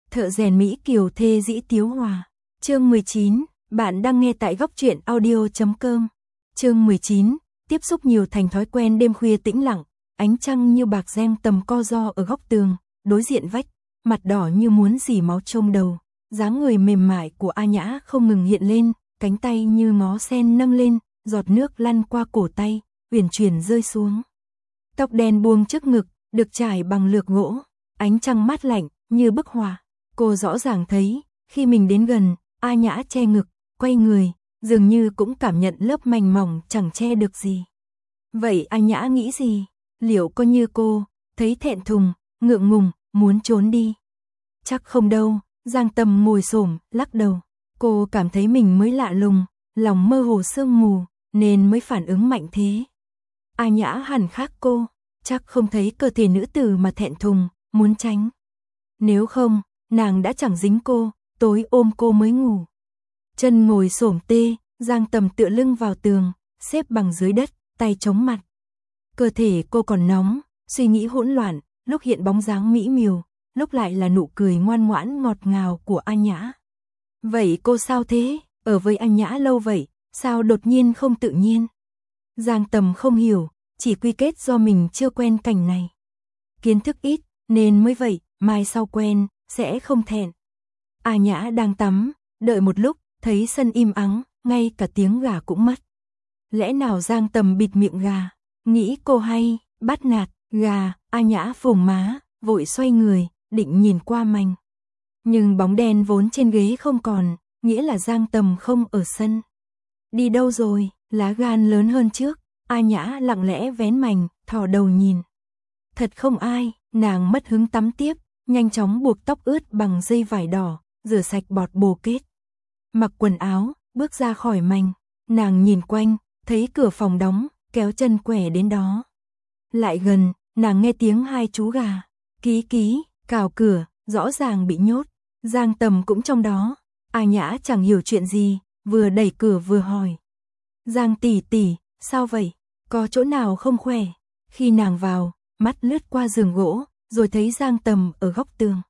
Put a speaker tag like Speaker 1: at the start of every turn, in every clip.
Speaker 1: Thợ rèn Mỹ Kiều thê dĩ tiếu hòa. Chương 19, bạn đang nghe tại góc truyện audio.com. Chương 19, tiếp xúc nhiều thành thói quen đêm khuya tĩnh lặng, ánh trăng như bạc reng tầm co ro ở góc tường, đối diện vách, mặt đỏ như muốn dỉ máu chông đầu, dáng người mềm mại của A Nhã không ngừng hiện lên, cánh tay như ngó sen nâng lên, giọt nước lăn qua cổ tay, uyển chuyển rơi xuống. Tóc đen buông trước ngực, được trải bằng lược gỗ, ánh trăng mát lạnh như bức họa. Cô rõ ràng thấy, khi mình đến gần, A Nhã che ngực, quay người, dường như cũng cảm nhận lớp mảnh mỏng chẳng che được gì. Vậy A Nhã nghĩ gì? Liệu có như cô, thấy thẹn thùng, ngượng ngùng, muốn trốn đi? Chắc không đâu, Giang Tâm ngồi xổm, lắc đầu. Cô cảm thấy mình mới lạ lùng, lòng mơ hồ sương mù, nên mới phản ứng mạnh thế. A Nhã hẳn khác cô, chắc không thấy cơ thể nữ tử mà thẹn thùng, muốn tránh. Nếu không, nàng đã chẳng dính cô, tối ôm cô mới ngủ. Chân ngồi xổm tê, Giang Tầm tựa lưng vào tường, xếp bằng dưới đất, tay chống mặt. Cơ thể cô còn nóng, suy nghĩ hỗn loạn, lúc hiện bóng dáng mỹ miều, lúc lại là nụ cười ngoan ngoãn ngọt ngào của A Nhã. Vậy cô sao thế? Ở với A Nhã lâu vậy, sao đột nhiên không tự nhiên? Giang Tầm không hiểu, chỉ quy kết do mình chưa quen cảnh này. Kiến thức ít, nên mới vậy, mai sau quen, sẽ không thẹn. A Nhã đang tắm, đợi một lúc, thấy sân im ắng, ngay cả tiếng gà cũng mất. Lẽ nào Giang Tầm bịt miệng gà? Nghĩ cô hay, bắt nạt, gà, A Nhã phủng má, vội xoay người, định nhìn qua mành. Nhưng bóng đen vốn trên ghế không còn, nghĩa là Giang Tầm không ở sân. Đi đâu rồi? Lá gan lớn hơn trước. A Nhã lặng lẽ vén mành, thò đầu nhìn. Thật không ai, nàng mất hứng tắm tiếp, nhanh chóng buộc tóc ướt bằng dây vải đỏ, rửa sạch bọt bồ kết. Mặc quần áo, bước ra khỏi mành, nàng nhìn quanh, thấy cửa phòng đóng, kéo chân quẻ đến đó. Lại gần, nàng nghe tiếng hai chú gà, kí kí, cào cửa, rõ ràng bị nhốt. Giang Tầm cũng trong đó. A Nhã chẳng hiểu chuyện gì, vừa đẩy cửa vừa hỏi. Giang tỷ tỷ, sao vậy? Có chỗ nào không khỏe? Khi nàng vào, mắt lướt qua giường gỗ, rồi thấy Giang Tầm ở góc tường.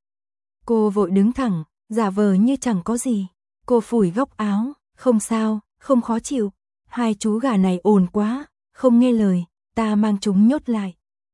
Speaker 1: Cô vội đứng thẳng, giả vờ như chẳng có gì. Cô phủi góc áo, không sao, không khó chịu. Hai chú gà này ồn quá, không nghe lời, ta mang chúng nhốt lại.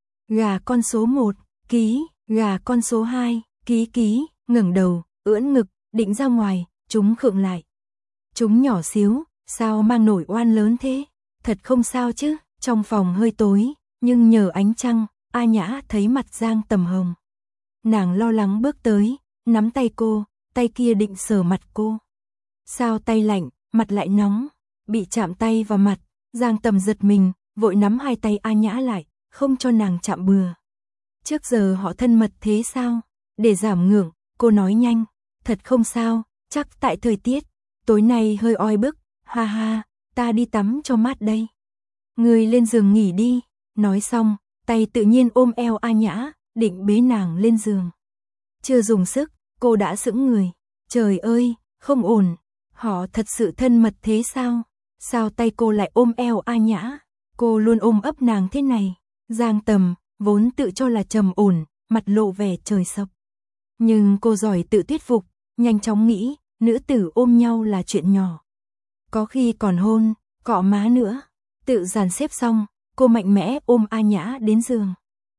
Speaker 1: Gà con số 1, kí, gà con số 2, kí kí, ngẩng đầu, ưỡn ngực, định ra ngoài, chúng khựng lại. Chúng nhỏ xíu, sao mang nổi oan lớn thế? Thật không sao chứ? Trong phòng hơi tối, nhưng nhờ ánh trăng, A Nhã thấy mặt Giang Tầm hồng. Nàng lo lắng bước tới, nắm tay cô, tay kia định sờ mặt cô. Sao tay lạnh, mặt lại nóng? Bị chạm tay vào mặt, Giang Tầm giật mình, vội nắm hai tay A Nhã lại, không cho nàng chạm bừa. Trước giờ họ thân mật thế sao? Để giảm ngượng, cô nói nhanh. Thật không sao, chắc tại thời tiết, tối nay hơi oi bức, ha ha, ta đi tắm cho mát đây. Người lên giường nghỉ đi. Nói xong, tay tự nhiên ôm eo A Nhã, định bế nàng lên giường. Chưa dùng sức, cô đã sững người. Trời ơi, không ổn, họ thật sự thân mật thế sao? Sao tay cô lại ôm eo A Nhã? Cô luôn ôm ấp nàng thế này. Giang Tầm, vốn tự cho là trầm ổn, mặt lộ vẻ trời sập. Nhưng cô giỏi tự thuyết phục, nhanh chóng nghĩ, nữ tử ôm nhau là chuyện nhỏ. Có khi còn hôn, cọ má nữa. Tự dàn xếp xong, cô mạnh mẽ ôm A Nhã đến giường.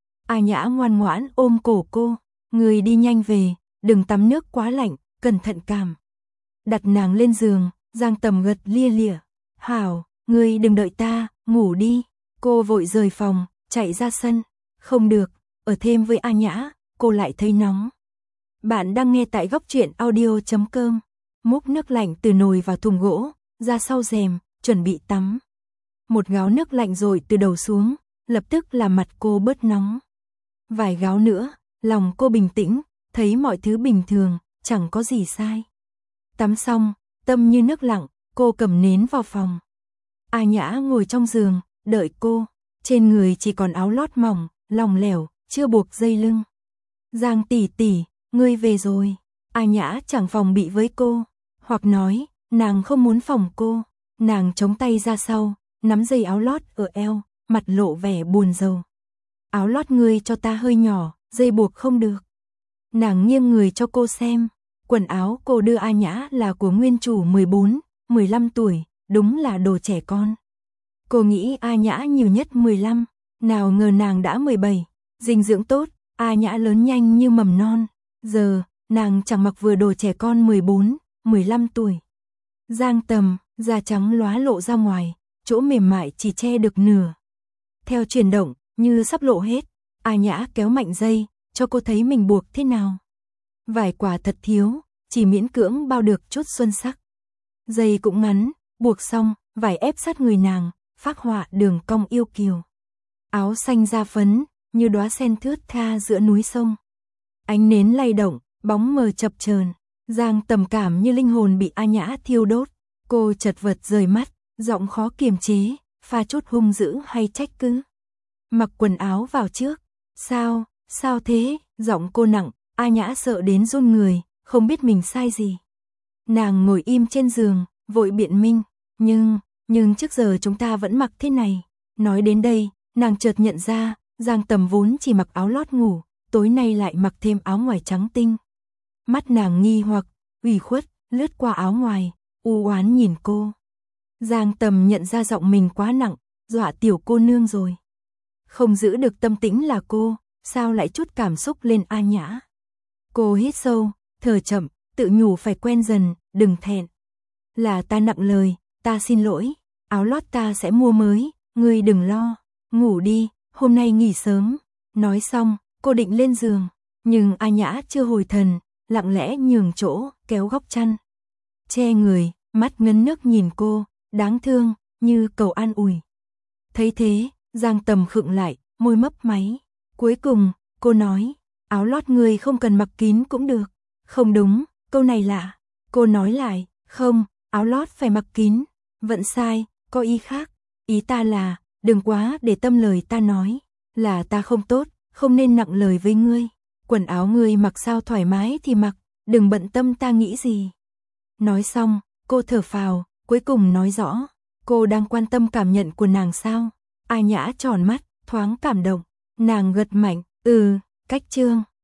Speaker 1: A Nhã ngoan ngoãn ôm cổ cô, người đi nhanh về, đừng tắm nước quá lạnh, cẩn thận cảm. Đặt nàng lên giường, Giang Tầm gật lia lịa. Hảo, người đừng đợi ta, ngủ đi. Cô vội rời phòng, chạy ra sân. Không được, ở thêm với A Nhã, cô lại thấy nóng. Bạn đang nghe tại góc truyện audio.com. Múc nước lạnh từ nồi vào thùng gỗ, ra sau rèm, chuẩn bị tắm. Một gáo nước lạnh rồi từ đầu xuống, lập tức làm mặt cô bớt nóng. Vài gáo nữa, lòng cô bình tĩnh, thấy mọi thứ bình thường, chẳng có gì sai. Tắm xong, tâm như nước lặng, cô cầm nến vào phòng. A Nhã ngồi trong giường, đợi cô. Trên người chỉ còn áo lót mỏng, lỏng lẻo, chưa buộc dây lưng. Giang tỷ tỷ, ngươi về rồi. A Nhã chẳng phòng bị với cô, hoặc nói, nàng không muốn phòng cô. Nàng chống tay ra sau, nắm dây áo lót ở eo, mặt lộ vẻ buồn rầu. Áo lót ngươi cho ta hơi nhỏ, dây buộc không được. Nàng nghiêng người cho cô xem. Quần áo cô đưa A Nhã là của nguyên chủ 14, 15 tuổi, đúng là đồ trẻ con. Cô nghĩ A Nhã nhiều nhất 15, nào ngờ nàng đã 17. Dinh dưỡng tốt, A Nhã lớn nhanh như mầm non. Giờ, nàng chẳng mặc vừa đồ trẻ con 14, 15 tuổi. Giang Tầm, da trắng lóa lộ ra ngoài, chỗ mềm mại chỉ che được nửa. Theo chuyển động, như sắp lộ hết, A Nhã kéo mạnh dây, cho cô thấy mình buộc thế nào. Vải quả thật thiếu, chỉ miễn cưỡng bao được chút xuân sắc. Dây cũng ngắn, buộc xong, vải ép sát người nàng, phác họa đường cong yêu kiều. Áo xanh da phấn, như đóa sen thướt tha giữa núi sông. Ánh nến lay động, bóng mờ chập chờn. Giang Tầm cảm như linh hồn bị A Nhã thiêu đốt. Cô chật vật rời mắt, giọng khó kiềm chế, pha chút hung dữ hay trách cứ. Mặc quần áo vào trước. Sao thế? Giọng cô nặng, A Nhã sợ đến run người, không biết mình sai gì. Nàng ngồi im trên giường, vội biện minh. Nhưng trước giờ chúng ta vẫn mặc thế này. Nói đến đây, nàng chợt nhận ra, Giang Tầm vốn chỉ mặc áo lót ngủ, tối nay lại mặc thêm áo ngoài trắng tinh. Mắt nàng nghi hoặc, ủy khuất, lướt qua áo ngoài, u oán nhìn cô. Giang Tầm nhận ra giọng mình quá nặng, dọa tiểu cô nương rồi. Không giữ được tâm tĩnh là cô, sao lại chút cảm xúc lên A Nhã. Cô hít sâu, thở chậm, tự nhủ phải quen dần, đừng thẹn. Là ta nặng lời, ta xin lỗi, áo lót ta sẽ mua mới, ngươi đừng lo, ngủ đi, hôm nay nghỉ sớm. Nói xong, cô định lên giường, nhưng A Nhã chưa hồi thần, lặng lẽ nhường chỗ, kéo góc chăn. Che người, mắt ngấn nước nhìn cô, đáng thương, như cầu an ủi. Thấy thế, Giang Tầm khựng lại, môi mấp máy. Cuối cùng, cô nói, áo lót người không cần mặc kín cũng được. Không đúng, câu này lạ. Cô nói lại, không, áo lót phải mặc kín. Vẫn sai, có ý khác. Ý ta là, đừng quá để tâm lời ta nói. Là ta không tốt, không nên nặng lời với ngươi. Quần áo ngươi mặc sao thoải mái thì mặc, đừng bận tâm ta nghĩ gì. Nói xong, cô thở phào, cuối cùng nói rõ. Cô đang quan tâm cảm nhận của nàng sao? A Nhã tròn mắt, thoáng cảm động. Nàng gật mạnh, cách chương.